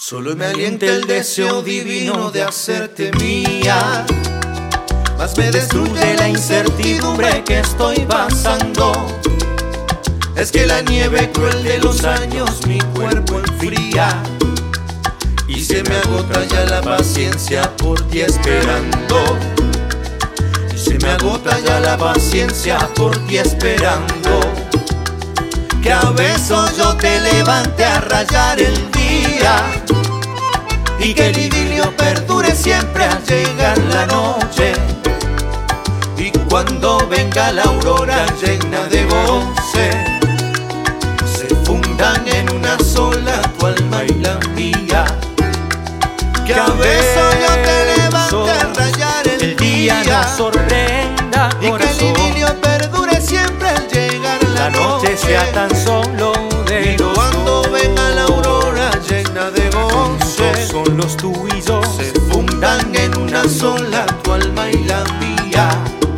Solo me alienta el deseo divino de hacerte mía, más me destruye la incertidumbre que estoy pasando. Es que la nieve cruel de los años mi cuerpo enfría, y se me agota ya la paciencia por ti esperando. Y se me agota ya la paciencia por ti esperando. Que a besos yo te levante a rayar el día, y que el idilio perdure siempre al llegar la noche. Y cuando venga la aurora llena de goce, se fundan en una sola tu alma y la mía. Que a besos yo te levante a rayar el día, nos sorprenda, y que el idilio perdure siempre al llegar la noche sea tan solo de los cuando venga la aurora llena de goce, son los tú y yo, se fundan en una sola tu alma y la mía.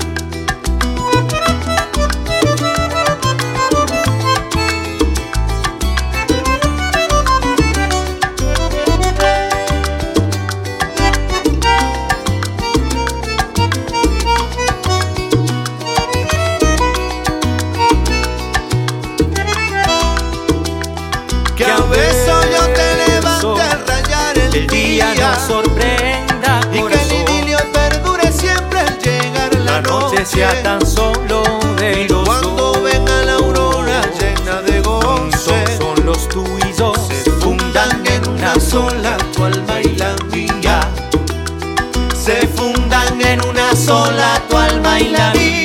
Que a besos yo te levante a rayar el día, nos sorprenda, y que el idilio perdure siempre al llegar la noche, sea tan solo de los cuando venga la aurora llena de goce, son los tú y yo, se fundan en una sola tu alma y la mía. Se fundan en una sola tu alma y la mía.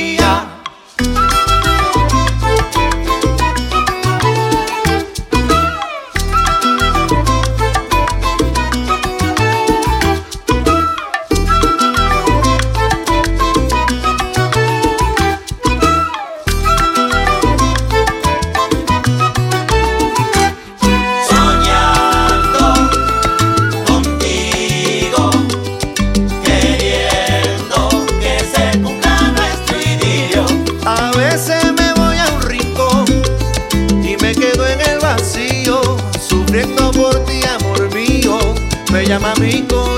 A veces me voy a un rincón y me quedo en el vacío, sufriendo por ti, amor mío. Me llama mi corazón.